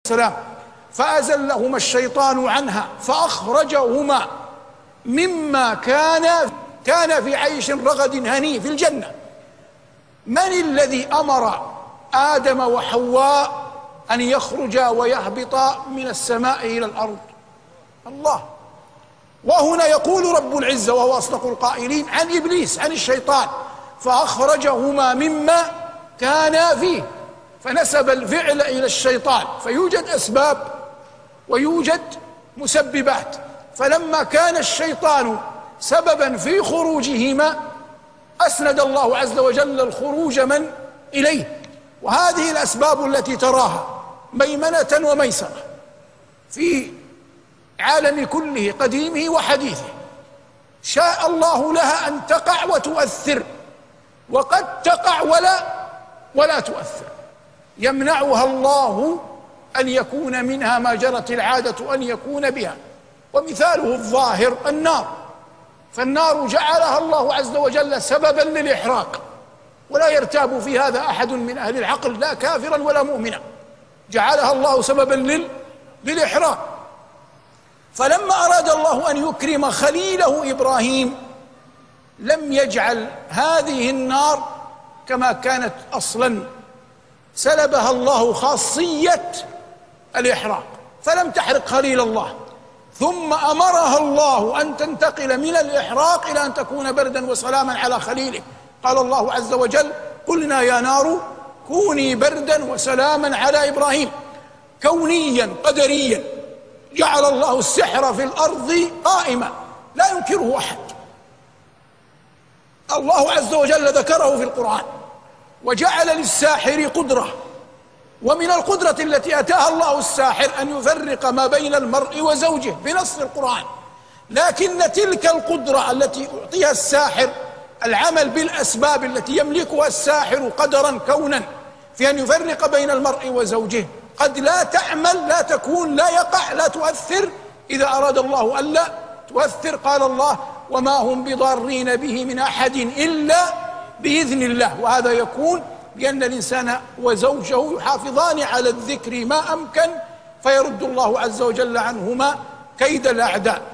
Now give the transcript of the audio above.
السلام فأزلهما الشيطان عنها فأخرجهما مما كان في عيش رغد هني في الجنة. من الذي أمر آدم وحواء أن يخرجا ويهبطا من السماء إلى الأرض؟ الله. وهنا يقول رب العزة وهو أصدق القائلين عن إبليس، عن الشيطان، فأخرجهما مما كانا فيه، فنسب الفعل إلى الشيطان. فيوجد أسباب ويوجد مسببات، فلما كان الشيطان سببا في خروجهما أسند الله عز وجل الخروج من إليه. وهذه الأسباب التي تراها ميمنة وميسرة في عالم كله قديمه وحديثه، شاء الله لها أن تقع وتؤثر، وقد تقع ولا تؤثر. يمنعها الله أن يكون منها ما جرت العادة أن يكون بها. ومثاله الظاهر النار، فالنار جعلها الله عز وجل سببا للإحراق، ولا يرتاب في هذا أحد من أهل العقل، لا كافرا ولا مؤمنا، جعلها الله سببا للإحراق. فلما أراد الله أن يكرم خليله إبراهيم لم يجعل هذه النار كما كانت أصلا، سلبها الله خاصية الإحراق، فلم تحرق خليل الله، ثم أمرها الله أن تنتقل من الإحراق إلى أن تكون بردا وسلاما على خليله. قال الله عز وجل: قلنا يا نار كوني بردا وسلاما على إبراهيم. كونيا قدريا جعل الله السحر في الأرض قائما لا ينكره أحد. الله عز وجل ذكره في القرآن، وجعل للساحر قدرة، ومن القدرة التي أتاها الله الساحر أن يفرق ما بين المرء وزوجه بنص القرآن. لكن تلك القدرة التي أعطيها الساحر، العمل بالأسباب التي يملكها الساحر قدرا كونا في أن يفرق بين المرء وزوجه، قد لا تعمل، لا تكون، لا يقع، لا تؤثر إذا أراد الله ألا تؤثر. قال الله: وما هم بضارين به من أحد إلا بإذن الله. وهذا يكون بأن الإنسان وزوجه يحافظان على الذكر ما أمكن، فيرد الله عز وجل عنهما كيد الأعداء.